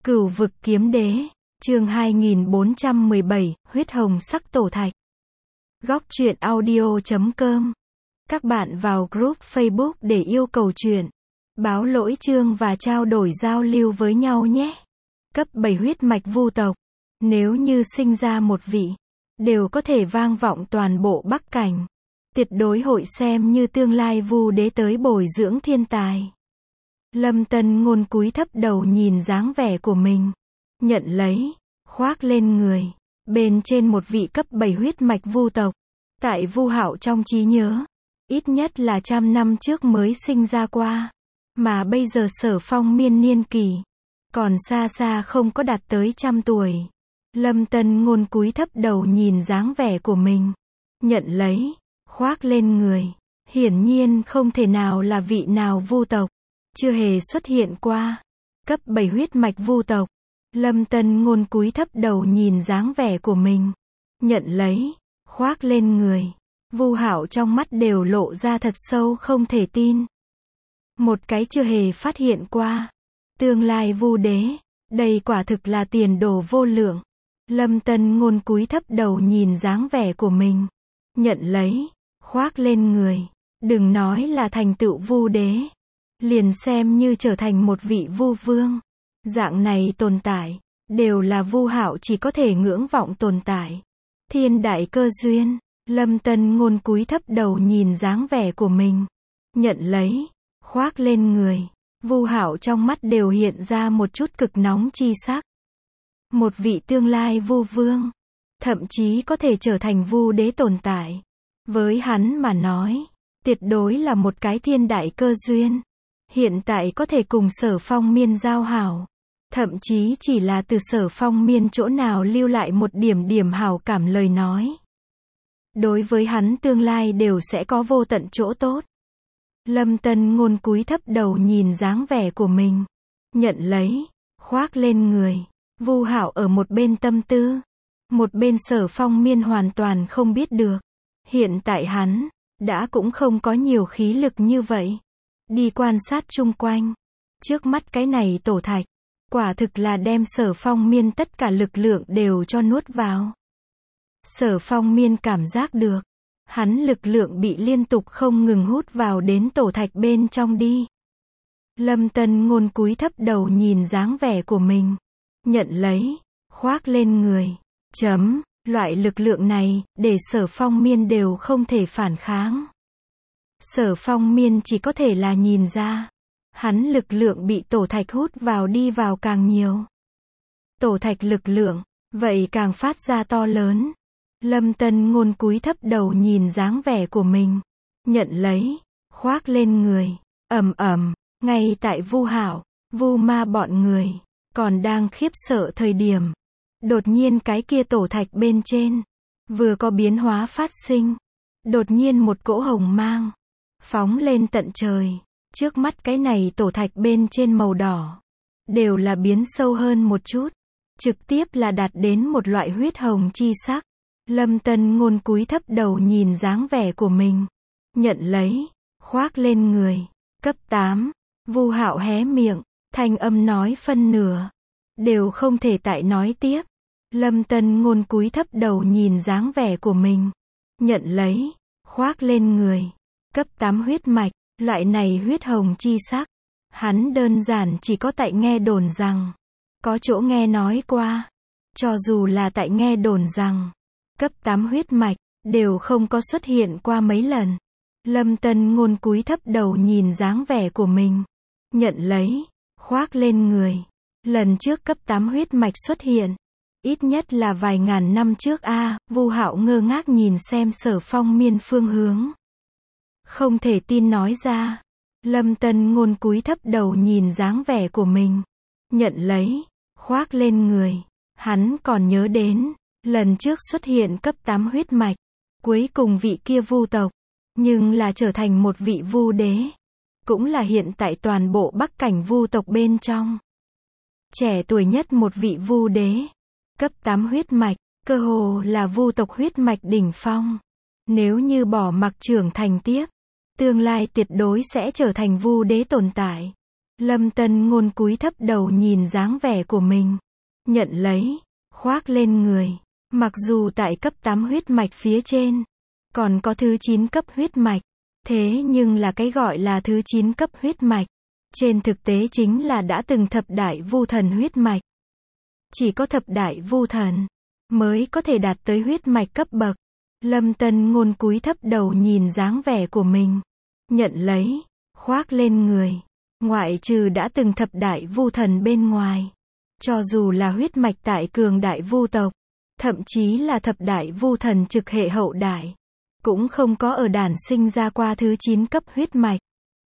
Cửu vực kiếm đế, chương 2417, huyết hồng sắc tổ thạch. Góc truyện audio.com. Các bạn vào group Facebook để yêu cầu truyện, báo lỗi chương và trao đổi giao lưu với nhau nhé. Cấp 7 huyết mạch vu tộc. Nếu như sinh ra một vị, đều có thể vang vọng toàn bộ Bắc Cảnh. Tuyệt đối hội xem như tương lai vu đế tới bồi dưỡng thiên tài. Lâm Tân Ngôn cúi thấp đầu nhìn dáng vẻ của mình. Nhận lấy, khoác lên người. Bên trên một vị cấp 7 huyết mạch vu tộc. Tại Vu Hạo trong trí nhớ, ít nhất là 100 năm trước mới sinh ra qua. Mà bây giờ Sở Phong miên niên kỳ, còn xa xa không có đạt tới 100 tuổi. Lâm Tân Ngôn cúi thấp đầu nhìn dáng vẻ của mình. Nhận lấy, khoác lên người. Hiển nhiên không thể nào là vị nào vu tộc. Chưa hề xuất hiện qua. Cấp 7 huyết mạch vu tộc. Lâm Tân Ngôn cúi thấp đầu nhìn dáng vẻ của mình. Nhận lấy, khoác lên người. Vu Hạo trong mắt đều lộ ra thật sâu không thể tin. Một cái chưa hề phát hiện qua. Tương lai vu đế. Đây quả thực là tiền đồ vô lượng. Lâm Tân Ngôn cúi thấp đầu nhìn dáng vẻ của mình. Nhận lấy, khoác lên người. Đừng nói là thành tựu vu đế. Liền xem như trở thành một vị vu vương. Dạng này tồn tại, đều là Vu Hạo chỉ có thể ngưỡng vọng tồn tại. Thiên đại cơ duyên. Lâm Tân Ngôn cúi thấp đầu nhìn dáng vẻ của mình. Nhận lấy, khoác lên người. Vu Hạo trong mắt đều hiện ra một chút cực nóng chi sắc. Một vị tương lai vu vương, thậm chí có thể trở thành vu đế tồn tại. Với hắn mà nói, tuyệt đối là một cái thiên đại cơ duyên. Hiện tại có thể cùng Sở Phong miên giao hảo. Thậm chí chỉ là từ Sở Phong miên chỗ nào lưu lại một điểm hảo cảm lời nói. Đối với hắn tương lai đều sẽ có vô tận chỗ tốt. Lâm Tân Ngôn cúi thấp đầu nhìn dáng vẻ của mình. Nhận lấy, khoác lên người. Vu Hạo ở một bên tâm tư. Một bên Sở Phong miên hoàn toàn không biết được. Hiện tại hắn, đã cũng không có nhiều khí lực như vậy. Đi quan sát chung quanh. Trước mắt cái này tổ thạch. Quả thực là đem Sở Phong miên tất cả lực lượng đều cho nuốt vào. Sở Phong miên cảm giác được. Hắn lực lượng bị liên tục không ngừng hút vào đến tổ thạch bên trong đi. Lâm Tân Ngôn cúi thấp đầu nhìn dáng vẻ của mình. Nhận lấy, khoác lên người. Loại lực lượng này, để Sở Phong miên đều không thể phản kháng. Sở Phong miên chỉ có thể là nhìn ra. Hắn lực lượng bị tổ thạch hút vào đi vào càng nhiều. Tổ thạch lực lượng, vậy càng phát ra to lớn. Lâm Tân Ngôn cúi thấp đầu nhìn dáng vẻ của mình. Nhận lấy, khoác lên người. Ngay tại Vu Hạo, Vu Ma bọn người, còn đang khiếp sợ thời điểm. Đột nhiên cái kia tổ thạch bên trên, vừa có biến hóa phát sinh. Đột nhiên một cỗ hồng mang, phóng lên tận trời. Trước mắt cái này tổ thạch bên trên màu đỏ, đều là biến sâu hơn một chút. Trực tiếp là đạt đến một loại huyết hồng chi sắc. Lâm Tân Ngôn cúi thấp đầu nhìn dáng vẻ của mình. Nhận lấy, khoác lên người. Cấp 8. Vu Hạo hé miệng, thanh âm nói phân nửa. Đều không thể tại nói tiếp. Lâm Tân Ngôn cúi thấp đầu nhìn dáng vẻ của mình. Nhận lấy, khoác lên người. Cấp 8 huyết mạch. Loại này huyết hồng chi sắc. Hắn đơn giản chỉ có tại nghe đồn rằng. Có chỗ nghe nói qua. Cho dù là tại nghe đồn rằng. Cấp 8 huyết mạch, đều không có xuất hiện qua mấy lần. Lâm Tân Ngôn cúi thấp đầu nhìn dáng vẻ của mình. Nhận lấy, khoác lên người. Lần trước cấp 8 huyết mạch xuất hiện. Ít nhất là vài ngàn năm trước Vu Hạo ngơ ngác nhìn xem Sở Phong miên phương hướng. Không thể tin nói ra. Lâm Tân Ngôn cúi thấp đầu nhìn dáng vẻ của mình. Nhận lấy, khoác lên người. Hắn còn nhớ đến, lần trước xuất hiện cấp 8 huyết mạch. Cuối cùng vị kia vu tộc. Nhưng là trở thành một vị vu đế. Cũng là hiện tại toàn bộ Bắc Cảnh vu tộc bên trong. Trẻ tuổi nhất một vị vu đế. Cấp 8 huyết mạch, cơ hồ là vu tộc huyết mạch đỉnh phong. Nếu như bỏ mặc trưởng thành tiếp, tương lai tuyệt đối sẽ trở thành vu đế tồn tại. Lâm Tân Ngôn cúi thấp đầu nhìn dáng vẻ của mình. Nhận lấy, khoác lên người. Mặc dù tại cấp 8 huyết mạch phía trên, còn có thứ 9 cấp huyết mạch. Thế nhưng là cái gọi là thứ 9 cấp huyết mạch, trên thực tế chính là đã từng thập đại vu thần huyết mạch. Chỉ có thập đại vu thần mới có thể đạt tới huyết mạch cấp bậc. Lâm Tân Ngôn cúi thấp đầu nhìn dáng vẻ của mình. Nhận lấy, khoác lên người. Ngoại trừ đã từng thập đại vu thần bên ngoài, cho dù là huyết mạch tại cường đại vu tộc, thậm chí là thập đại vu thần trực hệ hậu đại, cũng không có ở đản sinh ra qua thứ 9 cấp huyết mạch.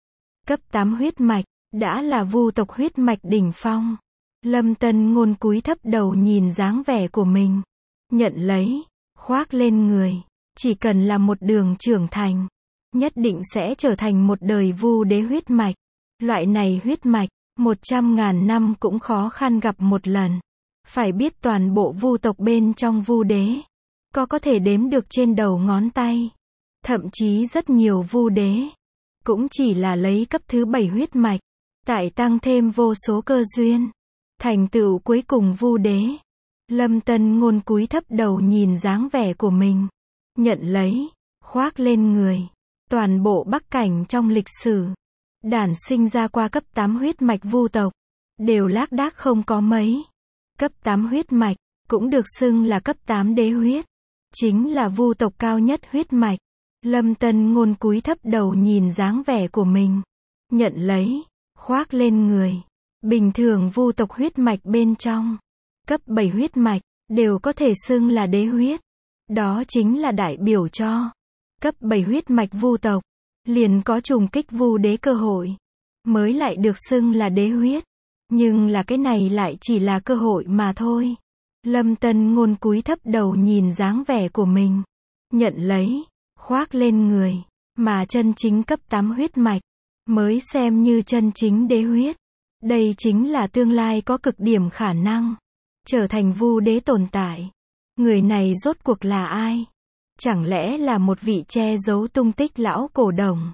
Cấp 8 huyết mạch, đã là vu tộc huyết mạch đỉnh phong. Lâm Tân Ngôn cúi thấp đầu nhìn dáng vẻ của mình. Nhận lấy, khoác lên người. Chỉ cần là một đường trưởng thành, nhất định sẽ trở thành một đời vu đế huyết mạch. Loại này huyết mạch, 100.000 năm cũng khó khăn gặp một lần. Phải biết toàn bộ vu tộc bên trong vu đế, có thể đếm được trên đầu ngón tay. Thậm chí rất nhiều vu đế, cũng chỉ là lấy cấp thứ 7 huyết mạch, tại tăng thêm vô số cơ duyên, thành tựu cuối cùng vu đế. Lâm Tân Ngôn cúi thấp đầu nhìn dáng vẻ của mình. Nhận lấy, khoác lên người. Toàn bộ Bắc Cảnh trong lịch sử, đản sinh ra qua cấp 8 huyết mạch vu tộc, đều lác đác không có mấy. Cấp 8 huyết mạch, cũng được xưng là cấp 8 đế huyết, chính là vu tộc cao nhất huyết mạch. Lâm Tân Ngôn cúi thấp đầu nhìn dáng vẻ của mình. Nhận lấy, khoác lên người. Bình thường vu tộc huyết mạch bên trong, cấp 7 huyết mạch, đều có thể xưng là đế huyết. Đó chính là đại biểu cho cấp 7 huyết mạch vu tộc, liền có trùng kích vu đế cơ hội, mới lại được xưng là đế huyết. Nhưng là cái này lại chỉ là cơ hội mà thôi. Lâm Tân Ngôn cúi thấp đầu nhìn dáng vẻ của mình. Nhận lấy, khoác lên người. Mà chân chính cấp 8 huyết mạch, mới xem như chân chính đế huyết. Đây chính là tương lai có cực điểm khả năng trở thành vu đế tồn tại. Người này rốt cuộc là ai? Chẳng lẽ là một vị che giấu tung tích lão cổ đồng?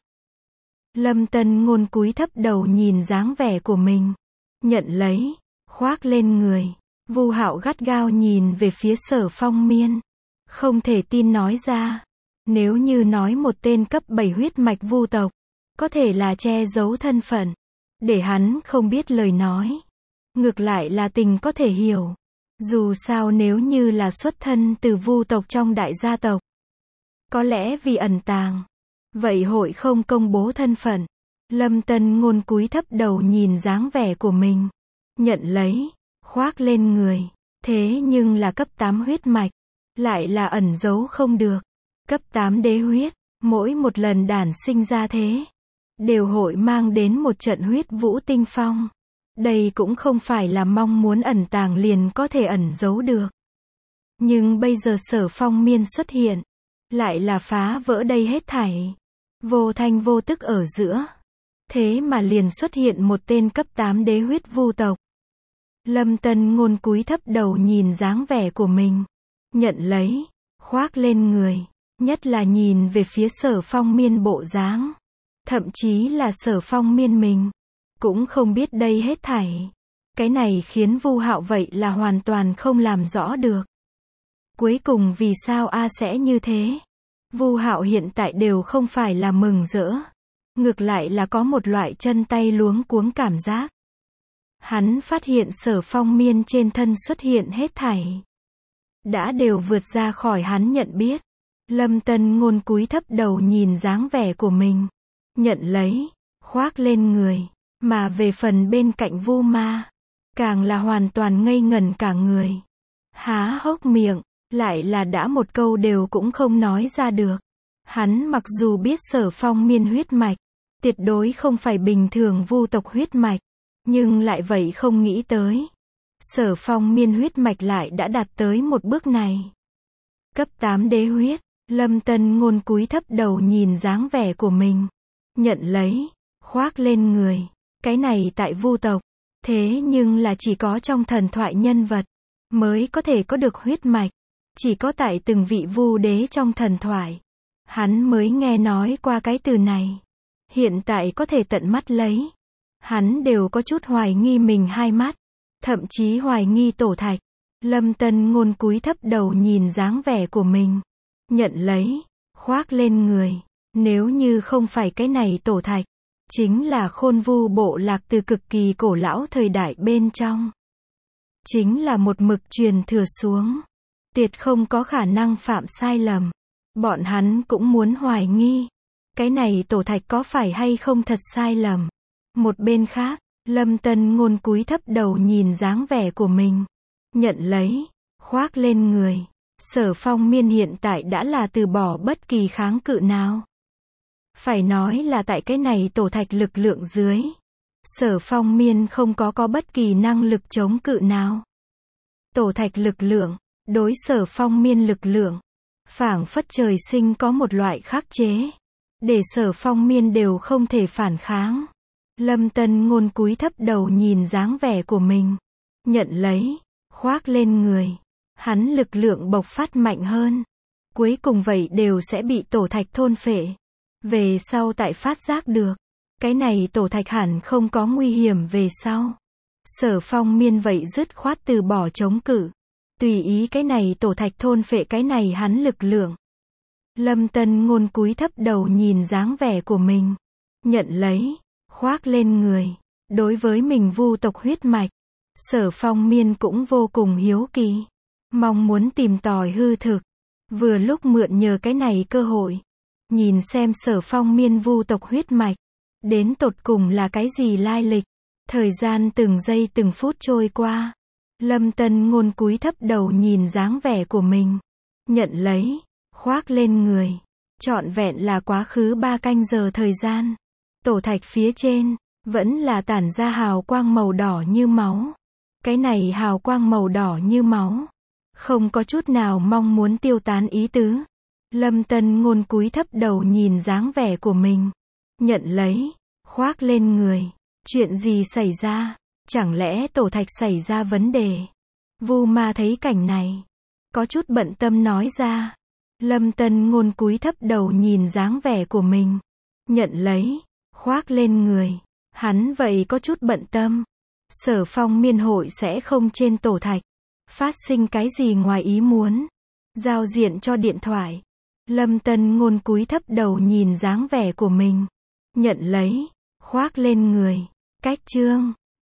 Lâm Tân Ngôn cúi thấp đầu nhìn dáng vẻ của mình. Nhận lấy, khoác lên người. Vu Hạo gắt gao nhìn về phía Sở Phong Miên, không thể tin nói ra. Nếu như nói một tên cấp 7 huyết mạch vu tộc, có thể là che giấu thân phận, để hắn không biết lời nói. Ngược lại là tình có thể hiểu. Dù sao nếu như là xuất thân từ vu tộc trong đại gia tộc, có lẽ vì ẩn tàng, vậy hội không công bố thân phận. Lâm Tân Ngôn cúi thấp đầu nhìn dáng vẻ của mình. Nhận lấy, khoác lên người. Thế nhưng là cấp 8 huyết mạch, lại là ẩn giấu không được. Cấp 8 đế huyết, mỗi một lần đản sinh ra thế, đều hội mang đến một trận huyết vũ tinh phong. Đây cũng không phải là mong muốn ẩn tàng liền có thể ẩn giấu được. Nhưng bây giờ Sở Phong Miên xuất hiện, lại là phá vỡ đây hết thảy. Vô thanh vô tức ở giữa, thế mà liền xuất hiện một tên cấp 8 đế huyết vu tộc. Lâm Tân Ngôn cúi thấp đầu nhìn dáng vẻ của mình. Nhận lấy, khoác lên người. Nhất là nhìn về phía Sở Phong Miên bộ dáng. Thậm chí là Sở Phong Miên mình, cũng không biết đây hết thảy. Cái này khiến Vu Hạo vậy là hoàn toàn không làm rõ được. Cuối cùng vì sao sẽ như thế? Vu Hạo hiện tại đều không phải là mừng rỡ, ngược lại là có một loại chân tay luống cuống cảm giác. Hắn phát hiện Sở Phong Miên trên thân xuất hiện hết thảy, đã đều vượt ra khỏi hắn nhận biết. Lâm Tân Ngôn cúi thấp đầu nhìn dáng vẻ của mình. Nhận lấy, khoác lên người. Mà về phần bên cạnh Vu Ma, càng là hoàn toàn ngây ngẩn cả người. Há hốc miệng, lại là đã một câu đều cũng không nói ra được. Hắn mặc dù biết Sở Phong Miên huyết mạch, tuyệt đối không phải bình thường vu tộc huyết mạch, nhưng lại vậy không nghĩ tới. Sở Phong Miên huyết mạch lại đã đạt tới một bước này. Cấp 8 đế huyết, Lâm Tân Ngôn cúi thấp đầu nhìn dáng vẻ của mình. Nhận lấy, khoác lên người. Cái này tại vu tộc, thế nhưng là chỉ có trong thần thoại nhân vật, mới có thể có được huyết mạch. Chỉ có tại từng vị vu đế trong thần thoại, hắn mới nghe nói qua cái từ này. Hiện tại có thể tận mắt lấy. Hắn đều có chút hoài nghi mình hai mắt. Thậm chí hoài nghi Tổ Thạch. Lâm Tân Ngôn cúi thấp đầu nhìn dáng vẻ của mình. Nhận lấy. Khoác lên người. Nếu như không phải cái này Tổ Thạch. Chính là Khôn Vu bộ lạc từ cực kỳ cổ lão thời đại bên trong. Chính là một mực truyền thừa xuống. Tuyệt không có khả năng phạm sai lầm. Bọn hắn cũng muốn hoài nghi. Cái này Tổ Thạch có phải hay không thật sai lầm. Một bên khác, Lâm Tân Ngôn cúi thấp đầu nhìn dáng vẻ của mình. Nhận lấy. Khoác lên người. Sở Phong Miên hiện tại đã là từ bỏ bất kỳ kháng cự nào. Phải nói là tại cái này Tổ Thạch lực lượng dưới. Sở Phong Miên không có bất kỳ năng lực chống cự nào. Tổ Thạch lực lượng, đối Sở Phong Miên lực lượng, phảng phất trời sinh có một loại khắc chế. Để Sở Phong Miên đều không thể phản kháng. Lâm Tân Ngôn cúi thấp đầu nhìn dáng vẻ của mình. Nhận lấy. Khoác lên người. Hắn lực lượng bộc phát mạnh hơn. Cuối cùng vậy đều sẽ bị Tổ Thạch thôn phệ. Về sau tại phát giác được. Cái này Tổ Thạch hẳn không có nguy hiểm về sau. Sở Phong Miên vậy dứt khoát từ bỏ chống cự. Tùy ý cái này Tổ Thạch thôn phệ cái này hắn lực lượng. Lâm Tân Ngôn cúi thấp đầu nhìn dáng vẻ của mình. Nhận lấy. Khoác lên người. Đối với mình vu tộc huyết mạch. Sở Phong Miên cũng vô cùng hiếu kỳ. Mong muốn tìm tòi hư thực. Vừa lúc mượn nhờ cái này cơ hội. Nhìn xem Sở Phong Miên vu tộc huyết mạch. Đến tột cùng là cái gì lai lịch. Thời gian từng giây từng phút trôi qua. Lâm Tân Ngôn cúi thấp đầu nhìn dáng vẻ của mình. Nhận lấy. Khoác lên người. Trọn vẹn là quá khứ 3 canh giờ thời gian. Tổ Thạch phía trên. Vẫn là tản ra hào quang màu đỏ như máu. Cái này hào quang màu đỏ như máu. Không có chút nào mong muốn tiêu tán ý tứ. Lâm Tân Ngôn cúi thấp đầu nhìn dáng vẻ của mình. Nhận lấy. Khoác lên người. Chuyện gì xảy ra? Chẳng lẽ Tổ Thạch xảy ra vấn đề? Vu Ma thấy cảnh này. Có chút bận tâm nói ra. Lâm Tân Ngôn cúi thấp đầu nhìn dáng vẻ của mình. Nhận lấy. Khoác lên người. Hắn vậy có chút bận tâm. Sở Phong Miên hội sẽ không trên Tổ Thạch. Phát sinh cái gì ngoài ý muốn. Giao diện cho điện thoại. Lâm Tân Ngôn cúi thấp đầu nhìn dáng vẻ của mình. Nhận lấy. Khoác lên người. Cách chương.